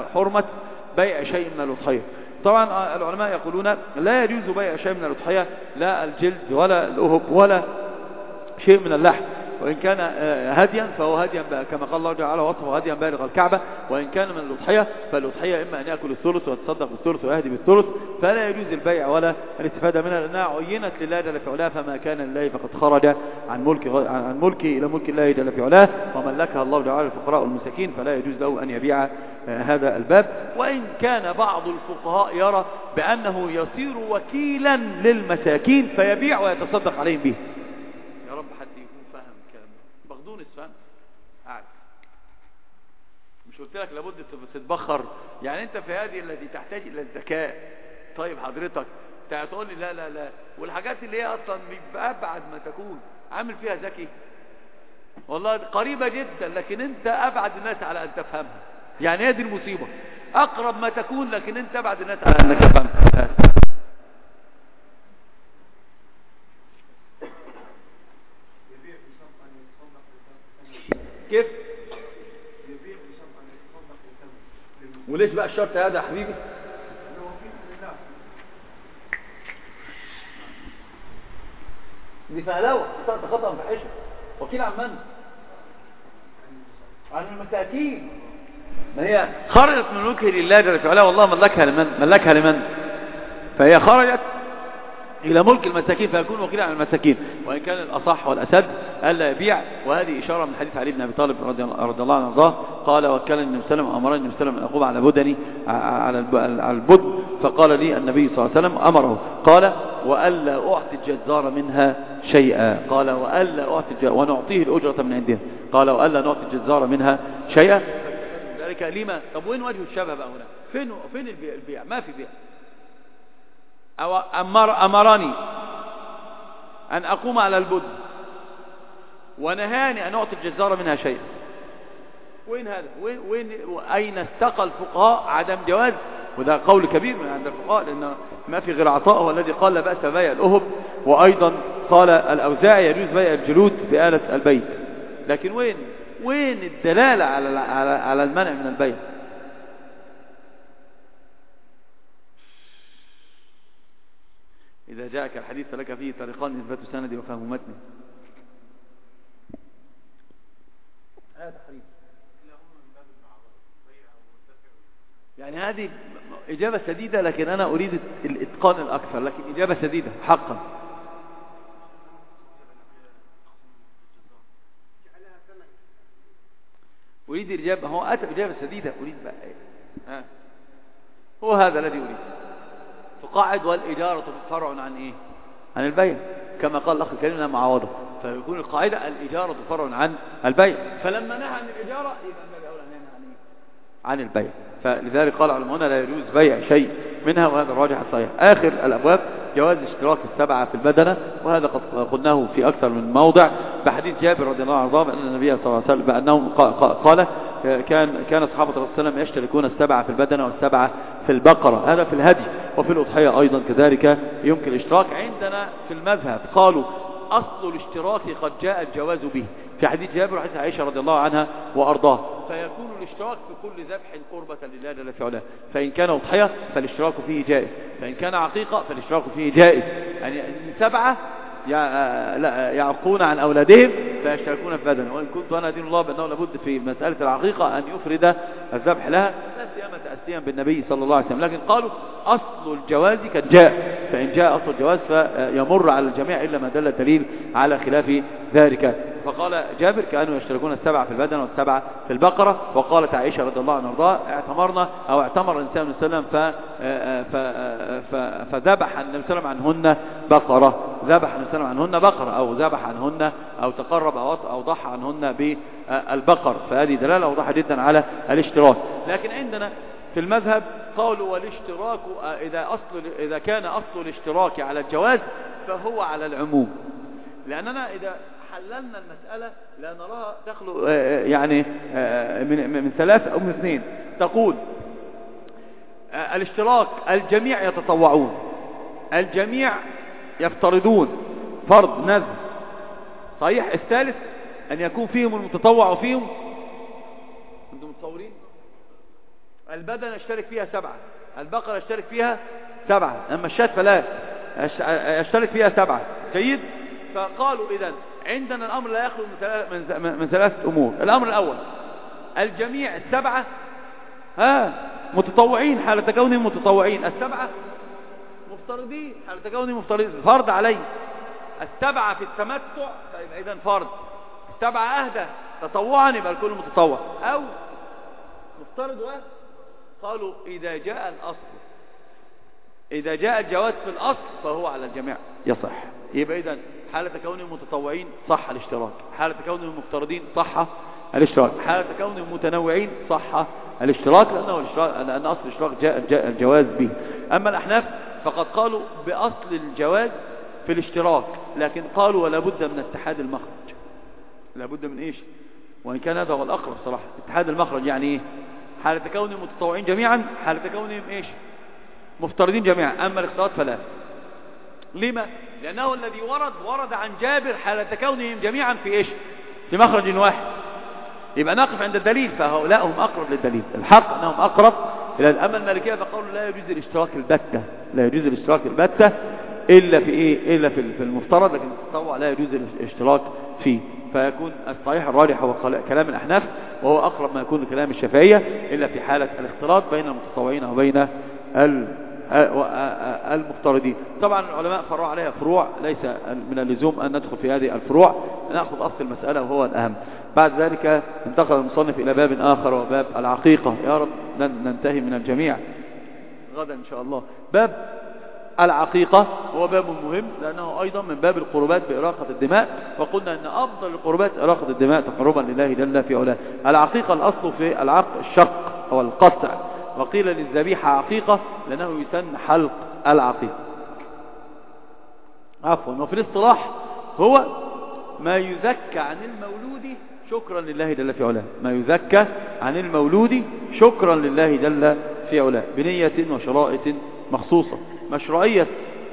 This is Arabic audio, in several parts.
حرمة بيع شيء من الأضحية. طبعا العلماء يقولون لا يجوز بيع شيء من الأضحية، لا الجلد ولا الأهب ولا شيء من اللحم، وإن كان هديا فهو هديا كما قال الله تعالى وصفه هديا بالغ الكعبة، وإن كان من الأضحية فالأضحية إما أن يأكل الثلث ويتصدق بالثلث ويهدي بالثلث، فلا يجوز البيع ولا الاستفادة منها لأنها عينت لله جل في علاه، فما كان لله فقد خرج عن ملكه إلى ملك الله جل في علاه، وملكها الله تعالى الفقراء والمساكين، فلا يجوز له أن يبيع هذا الباب. وإن كان بعض الفقهاء يرى بأنه يصير وكيلا للمساكين فيبيع ويتصدق عليهم به. يا رب حد يكون فاهم الكلام ده. بغدونس فاهم؟ قاعد مش قلت لك لابد تتبخر؟ يعني انت في هذه التي تحتاج الى الذكاء. طيب حضرتك تقول لي لا لا لا، والحاجات اللي هي اصلا ابعد ما تكون عامل فيها ذكي، والله قريبة جدا لكن انت ابعد الناس على ان تفهمها. يعني هذه المصيبة، اقرب ما تكون لكن انت ابعد الناس على انك تفهمها. كيف؟ وليش بقى الشرط هذا يا حبيبي؟ دي فهلوة، خطأ فحشة. وكيل عن من؟ عن المساكين. ما هي خرجت من ملكه لله جل وعلا، والله ملكها لمن؟ فهي خرجت إلى ملك المساكين فيكون وكيلا عن المساكين، وإن كان الأصح والأسد ألا يبيع. وهذه إشارة من حديث علي بن أبي طالب رضي الله عنه وارضاه قال: وكلني النبي صلى الله عليه وسلم أمرني النبي صلى الله عليه وسلم أن أقوم على بدني على البدن، فقال لي النبي صلى الله عليه وسلم أمره قال: وألا أعطي الجزار منها شيئا. قال: وألا أعطي ونعطيه الأجرة من عندنا. قال: وألا نعطي الجزار منها شيئا. ذلك لما؟ طب وين وجه الشبه بقى هنا؟ فين البيع؟ ما في بيع. أو أمرني أن أقوم على البدن ونهاني أن أعطي الجزار منها شيئا. وين هذا؟ أين استقى الفقهاء عدم جواز؟ وده قول كبير من عند الفقهاء، لأن ما في غير عطاء هو الذي قال لا بأس بيع الأهب، وأيضا قال الأوزاعي يجوز بيع الجلود بآلة البيت. لكن وين الدلالة على المنع من البيع؟ إذا جاءك الحديث فلك فيه طريقان: إثبات سند وفهم متن. هذا حديث يعني هذه إجابة سديدة، لكن أنا أريد الإتقان الأكثر، لكن إجابة سديدة حقا. أريد الإجابة، هو أتى إجابة سديدة، أريد بقى هو هذا الذي أريد. فقاعد والإجارة فرع عن إيه؟ عن البيع، كما قال الأخ الكريم لها معاوضة، فيكون القاعدة الإجارة فرع عن البيع. فلما نهى عن الإجارة يبقى النبي أولا نهى عن إيه؟ عن البيع. فلذلك قال علماؤنا لا يجوز بيع شيء منها، وهذا الراجح الصحيح. آخر الأبواب جواز اشتراك السبعة في البدنة، وهذا قد قلناه في أكثر من موضع بحديث جابر رضي الله عنه بأن النبي صلى الله عليه وسلم بأنه قال كان أصحاب الرسول صلى الله عليه وسلم يشتركون السبعة في البدنة والسبعة في البقرة. هذا في الهدي، وفي الأضحية أيضا كذلك يمكن الاشتراك. عندنا في المذهب قالوا أصل الاشتراك قد جاء الجواز به في حديث جابر وحديث عائشة رضي الله عنها وأرضاه، فيكون الاشتراك في كل ذبح قربة لله جل في علاه. فإن كان أضحية فالاشتراك فيه جائز، فإن كان عقيقة فالاشتراك فيه جائز. يعني سبعة يعقون عن أولادهم فيشتركون في بدنه. وإن كنت أنا دين الله بأنه لابد في مسألة العقيقة أن يفرد الذبح لها، لا سيما تأسيا بالنبي صلى الله عليه وسلم. لكن قالوا أصل الجواز قد جاء، فإن جاء أصل الجواز فيمر على الجميع إلا ما دل الدليل على خلاف ذلك. فقال جابر كانوا يشتركون السبعة في البدن والسبعة في البقرة. وقالت عائشة رضي الله عنها وارضاها اعتمر الإنسان النبي صلى الله عليه وسلم فذبح النبي صلى الله عليه وسلم عنهن بقرة، ذبح النبي صلى الله عليه وسلم عنهن بقرة، أو ذبح عنهن أو تقرب أو ضحى عنهن بالبقر. فهذه دلالة واضحة جدا على الاشتراك. لكن عندنا في المذهب قالوا والاشتراك إذا كان أصل الاشتراك على الجواز فهو على العموم، لأننا إذا حللنا المسألة لا نراها تخلو يعني من ثلاثة أو من اثنين. تقول الاشتراك الجميع يتطوعون، الجميع يفترضون فرض نذر صحيح. الثالث أن يكون فيهم المتطوع وفيهم، أنتم متصورين؟ البدن يشترك فيها 7، البقرة يشترك فيها 7، أما الشاة فلا يشترك فيها 7. جيد. فقالوا إذن عندنا الأمر لا يخلو من 3 أمور. الأمر الأول الجميع 7 متطوعين حالة كونهم متطوعين، 7 مفترضين حالة كونهم مفترضين، فرض عليه. 7 في التمتع فيبقى إذن فرض، 7 أهدى تطوعا يبقى الكل متطوع أو مفترض. قالوا إذا جاء الأصل، إذا جاء الجواز في الأصل فهو على الجميع يصح. يبقى إذن حالة كونهم متطوعين صح الاشتراك، حالة كونهم مفترضين صح الاشتراك، حالة كونهم متنوعين صح الاشتراك، لأن أصل الاشتراك جاء الجواز به. أما الأحناف فقد قالوا بأصل الجواز في الاشتراك، لكن قالوا ولا بد من اتحاد المخرج. لا بد من إيش؟ وإن كان هذا هو الأقرب صراحة. اتحاد المخرج يعني إيه؟ حالة كونهم متطوعين جميعا، حالة كونهم إيش؟ مفترضين جميعا. أما الاختلاط فلا. لما؟ لأنه الذي ورد عن جابر حالة كونهم جميعا في إيش؟ في مخرج واحد. يبقى نقف عند الدليل، فهؤلاء هم أقرب للدليل. الحق أنهم أقرب إلى الأمل. المالكية فقالوا لا يجوز الاشتراك البتة، لا يجوز الاشتراك البتة إلا في إيه؟ إلا في المفترض، لكن التطوع لا يجوز الاشتراك فيه. فيكون الصحيح الراجح هو كلام الأحناف، وهو أقرب ما يكون لكلام الشافعية، إلا في حالة الاختلاط بين المتطوعين وبين المفترضين. طبعا العلماء فرعوا عليها فروع، ليس من اللزوم أن ندخل في هذه الفروع، نأخذ أصل المسألة وهو الأهم. بعد ذلك انتقل المصنف إلى باب آخر وباب العقيقة. يا رب ننتهي من الجميع غدا إن شاء الله. باب العقيقة هو باب مهم، لأنه أيضا من باب القربات بإراقة الدماء، وقلنا أن أفضل القربات إراقة الدماء تقربا لله جل في علاه. العقيقة الأصل في العقد الشق أو القطع، وقيل للذبيحة عقيقة لأنه يسن حلق العقيقة. عفوا. وفي الاصطلاح هو ما يزكى عن المولود شكرا لله جل في علاه، ما يزكى عن المولود شكرا لله جل في علاه بنية وشرائط مخصوصة. مشروعية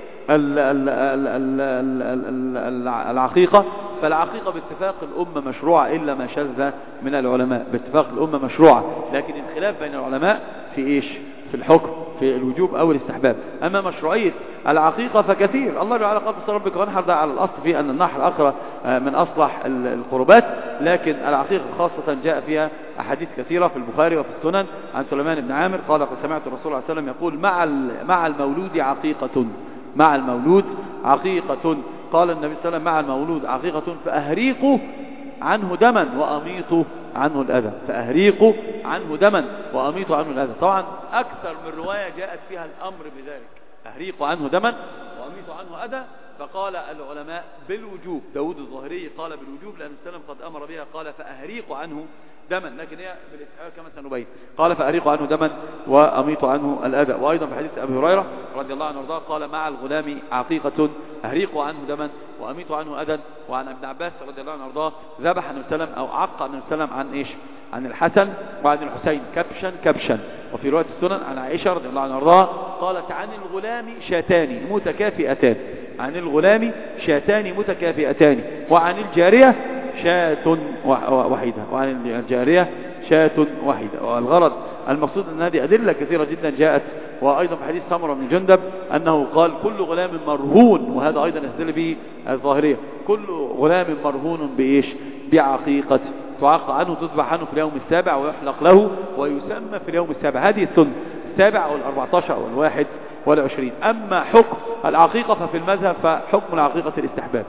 العقيقة، فالعقيقة باتفاق الأمة مشروعة إلا ما شذ من العلماء، باتفاق الأمة مشروعة، لكن الخلاف بين العلماء في إيش؟ في الحكم، في الوجوب أو الاستحباب. أما مشروعية العقيقة فكثير. الله تعالى قال في ربك وانحر، ده على الأصل في أن النحر أقرب من أصلح القربات، لكن العقيقة خاصة جاء فيها أحاديث كثيرة في البخاري وفي السنن عن سليمان بن عامر قال قد سمعت الرسول صلى الله عليه وسلم يقول مع المولود عقيقة، مع المولود عقيقة. قال النبي صلى الله عليه وسلم مع المولود عقيقة فأهريقوا عنه دما وأميطوا عنه الأذى، فأهريقوا عنه دما وأميطوا عنه الأذى. طبعا أكثر من رواية جاءت فيها الأمر بذلك، أهريقوا عنه دما وأميطوا عنه أذى. فقال العلماء بالوجوب، داود الظاهري قال بالوجوب لأن السلام قد أمر بها، قال فأهريقوا عنه دما، لكن هي بالإسعار كما سنبين. قال فأريقوا عنه دما وأميطوا عنه الأذى. وأيضا في حديث أبي هريرة رضي الله عنه وارضاه قال مع الغلام عقيقة أهريقوا عنه دما وأميطوا عنه أذى. وعن ابن عباس رضي الله عنه وارضاه ذبح النبي صلى الله عليه وسلم أو عق النبي صلى الله عليه وسلم عن إيش؟ عن الحسن وعن الحسين كبشا. وفي رواية السنن عن عائشة رضي الله عنها وارضاها قالت عن الغلام شاتان متكافئتان، عن الغلام شاتان متكافئتان، وعن الجارية شاة وحيدة، وعن الجارية شاة وحيدة. والغرض المقصود أن هذه أدلة كثيرة جدا جاءت. وأيضا في حديث سمرة بن جندب أنه قال كل غلام مرهون، وهذا أيضا يستدل به الظاهرية، كل غلام مرهون بإيش؟ بعقيقة تعاق عنه، تذبح عنه في اليوم السابع ويحلق له ويسمى في اليوم السابع. هذه السنة السابع أو 14 أو 21. أما حكم العقيقة ففي المذهب فحكم العقيقة الاستحباب،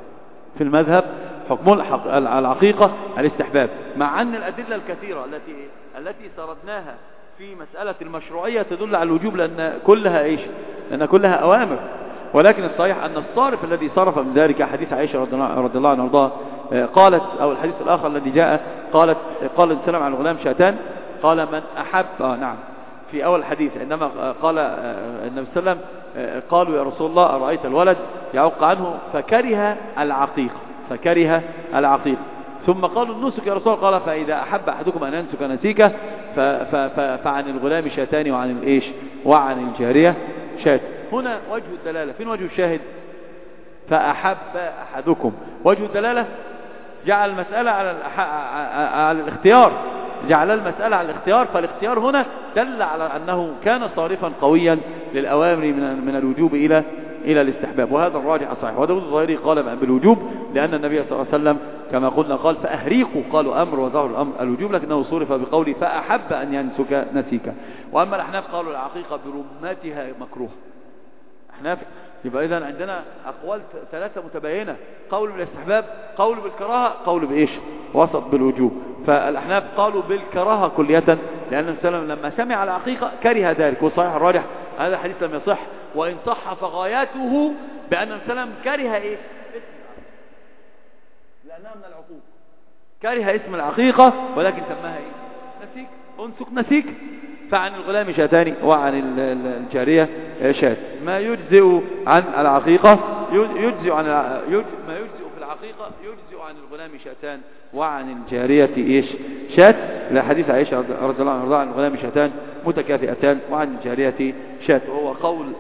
في المذهب حكم العقيقة الاستحباب، مع أن الأدلة الكثيرة التي سردناها في مسألة المشروعية تدل على الوجوب، لأن كلها إيش؟ لأن كلها أوامر. ولكن الصحيح أن الصارف الذي صرف من ذلك حديث عائشة رضي الله عنها وارضاها قالت، أو الحديث الآخر الذي جاء قال السلام على الغلام شاتان، قال من أحب نعم في أول الحديث عندما قال النبي صلى الله عليه وسلم قالوا يا رسول الله أرأيت الولد يعق عنه فكره العقيق، ثم قالوا النسك يا رسول الله، قال فإذا أحب أحدكم أن ينسك نسيكه فعن الغلام شاتان وعن الإيش؟ وعن الجارية شات. هنا وجه الدلالة، فين وجه الشاهد؟ فأحب أحدكم. وجه الدلالة جعل المسألة على الاختيار، جعل المسألة على الاختيار، فالاختيار هنا دل على أنه كان صارفا قويا للأوامر من الوجوب إلى الاستحباب، وهذا الراجح الصحيح. وداود الظاهري قال بالوجوب لأن النبي صلى الله عليه وسلم كما قلنا قال فأهريقوا، قالوا أمر وظهر الأمر الوجوب، لكنه صرف بقوله فأحب أن ينسك نسيك. وأما الأحناف قالوا العقيقة برمتها مكروه. أحناف يبقى إذن عندنا أقوال ثلاثة متباينة، قول بالاستحباب، قول بالكراهة، قول بإيش وسط بالوجوب. فالأحناف قالوا بالكراهة كلية لأن النبي صلى الله عليه وسلم لما سمع العقيقة كره ذلك، والصحيح الراجح هذا الحديث لم يصح، وإن صح فغايته بأن النبي صلى الله عليه وسلم كره إيه لأنها من العقوق، كره اسم العقيقة ولكن سماها إيه نسيك، أنسك نسيك. فعن الغلام شاتان وعن الجارية شات. ما يجزئ عن العقيقة يجزئ عن ما يجزئ في العقيقة يجزئ عن الغلام شاتان وعن الجارية إيش شات، لحديث عائشة رضي الله عنها عن الغلام شاتان متكافئتان وعن الجارية شات، وهو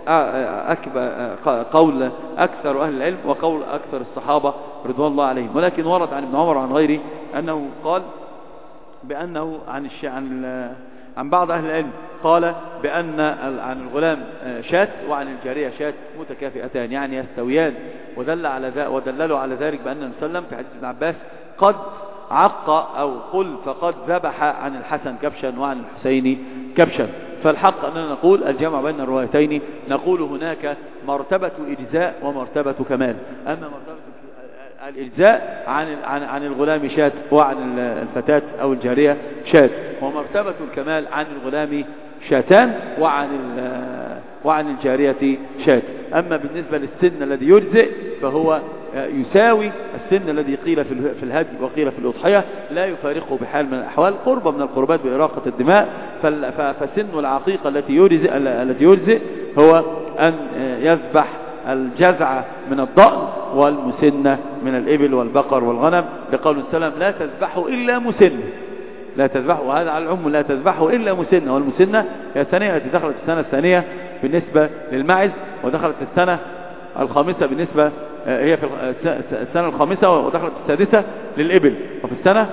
قول أكثر أهل العلم وقول أكثر الصحابة رضوان الله عليهم. ولكن ورد عن ابن عمر وعن غيره أنه قال بأنه عن بعض أهل العلم قال بأن عن الغلام شات وعن الجارية شات متكافئتان، يعني يستويان، ودللوا على ذلك بأن النبي صلى الله عليه وسلم في حديث ابن عباس قد عق أو قل فقد ذبح عن الحسن كبشا وعن الحسين كبشا. فالحق أننا نقول الجمع بين الروايتين، نقول هناك مرتبة إجزاء ومرتبة كمال. أما مرتبة الإجزاء عن الغلام شات وعن الفتاة أو الجارية شات، ومرتبة الكمال عن الغلام شاتان وعن الجارية شات. أما بالنسبة للسن الذي يجزئ فهو يساوي السن الذي قيل في الهدي وقيل في الأضحية، لا يفارقه بحال من الأحوال، قربة من القربات بإراقة الدماء. فسن العقيقة التي يجزئ هو أن يذبح الجزعة من الضأن والمسنة من الإبل والبقر والغنم، لقول السلام لا تذبحوا إلا مسنة، لا تذبحوا، وهذا على العموم لا تذبحوا إلا مسنة. والمسنة هي الثانية التي دخلت في السنة الثانية بالنسبة للماعز، ودخلت في السنة الخامسة بالنسبة هي في السنة الخامسة، ودخلت في السادسة للإبل، وفي السنة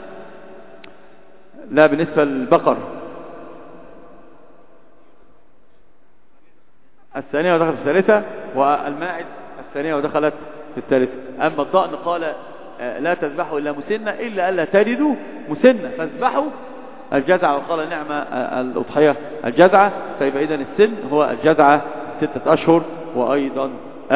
لا بالنسبة للبقر الثانية ودخلت في الثالثة، والماعز الثانية ودخلت في الثالثة. أما الضأن قال لا تذبحوا إلا مسنة إلا ألا تجدوا مسنة فاذبحوا الجزعة، وقال نعم الأضحية الجزعة. فيبقى إذن السن هو الجزعة 6 أشهر، وأيضا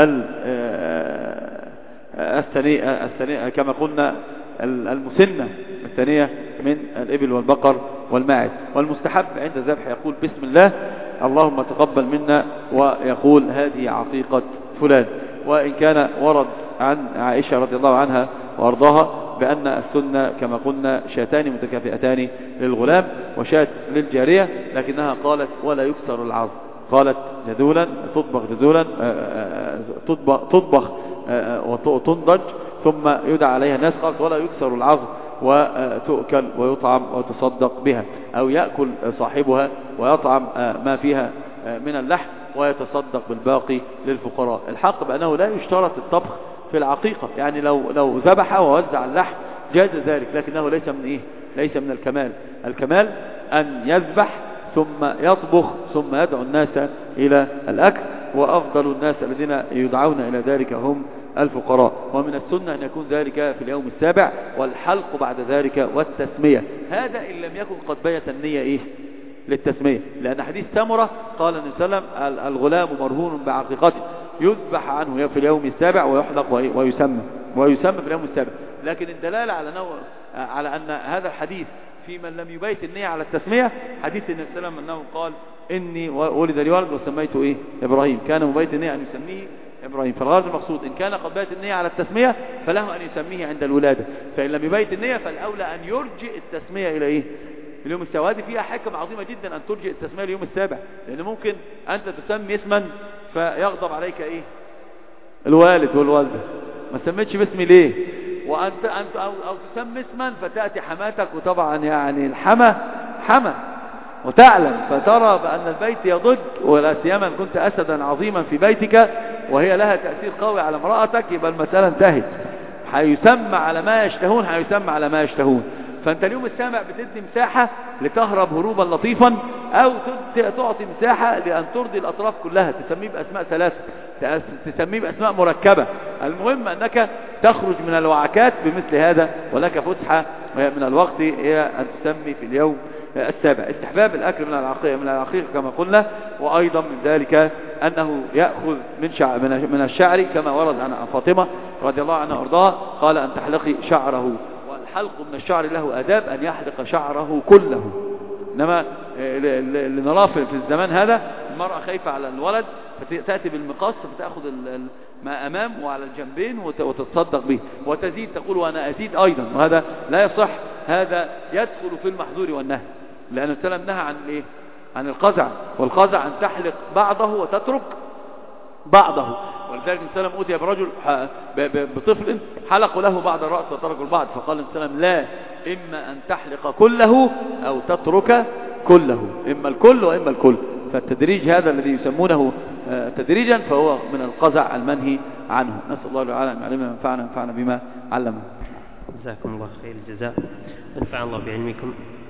الثانية كما قلنا المسنة الثانية من الإبل والبقر والماعز. والمستحب عند الذبح يقول بسم الله اللهم تقبل منا، ويقول هذه عقيقة فلان. وإن كان ورد عن عائشة رضي الله عنها وأرضاها بأن السنة كما قلنا شاتان متكافئتان للغلام وشات للجارية، لكنها قالت ولا يكسر العظم، قالت جذولا تطبخ وتنضج ثم يدعى عليها الناس، قالت ولا يكسر العظم وتؤكل ويطعم وتصدق بها، أو يأكل صاحبها ويطعم ما فيها من اللحم ويتصدق بالباقي للفقراء. الحق بأنه لا يشترط الطبخ في العقيقة، يعني لو ذبح ووزع اللحم جاز ذلك، لكنه ليس من إيه؟ ليس من الكمال. الكمال أن يذبح ثم يطبخ ثم يدعو الناس إلى الأكل، وأفضل الناس الذين يدعون إلى ذلك هم الفقراء. ومن السنة أن يكون ذلك في اليوم السابع، والحلق بعد ذلك والتسمية، هذا إن لم يكن قد بيت النية إيه للتسمية، لأن حديث سمرة قال النبي صلى الله عليه وسلم الغلام مرهون بعقيقته يذبح عنه في اليوم السابع ويحلق ويسمى في اليوم السابع. لكن الدلالة على أن هذا الحديث في من لم يبيت النية على التسمية حديث النبي صلى الله عليه وسلم أنه قال إني ولد لي ولد وسميته إيه إبراهيم، كان مبيت النية أن يسميه إبراهيم. فالغرض المقصود إن كان قد بيت النية على التسمية فله أن يسميه عند الولادة، فإن لم يبيت النية فالأولى أن يرجئ التسمية إلى إيه اليوم السابع. هذه فيها حكمة عظيمة جدا أن ترجئ التسمية اليوم السابع، لأن ممكن أنت تسمي اسما فيغضب عليك إيه الوالد والوالدة، ما سميتش باسمي ليه، وأنت أو تسمي اسما فتأتي حماتك، وطبعا يعني حمى وتعلم، فترى بأن البيت يضج، ولا سيما إن كنت أسدا عظيما في بيتك وهي لها تأثير قوي على امرأتك، يبقى المسألة انتهت. هيسمى على ما يشتهون، فانت اليوم السابع بتدي مساحة لتهرب هروبا لطيفا، او تعطي مساحة لان ترضي الاطراف كلها، تسميه باسماء ثلاثة، تسميه باسماء مركبة. المهم انك تخرج من الوعكات بمثل هذا، ولك فسحة من الوقت هي ان تسمي في اليوم السابع. استحباب الاكل من العقيق كما قلنا، وايضا من ذلك انه يأخذ من الشعر كما ورد عن فاطمة رضي الله عنها وارضاها، قال ان تحلقي شعره، والحلق من الشعر له آداب، ان يحلق شعره كله. انما اللي نراه في الزمان هذا، المرأة خايفة على الولد فتأتي بالمقص فتأخذ ما امام وعلى الجنبين وتتصدق به، وتزيد تقول وانا ازيد ايضا، وهذا لا يصح، هذا يدخل في المحظور والنهي، لأن السلام نهى عن ايه؟ عن القزع، والقزع ان تحلق بعضه وتترك بعضه. ولذلك السلام أوتي برجل بطفل حلق له بعض الرأس وترك البعض، فقال السلام لا، إما أن تحلق كله أو تترك كله، إما الكل وإما الكل. فالتدريج هذا الذي يسمونه تدريجا فهو من القزع المنهي عنه. نسأل الله تعالى أن يعلمنا وينفعنا بما علمنا. جزاكم الله خير الجزاء، نفع الله بعلمكم.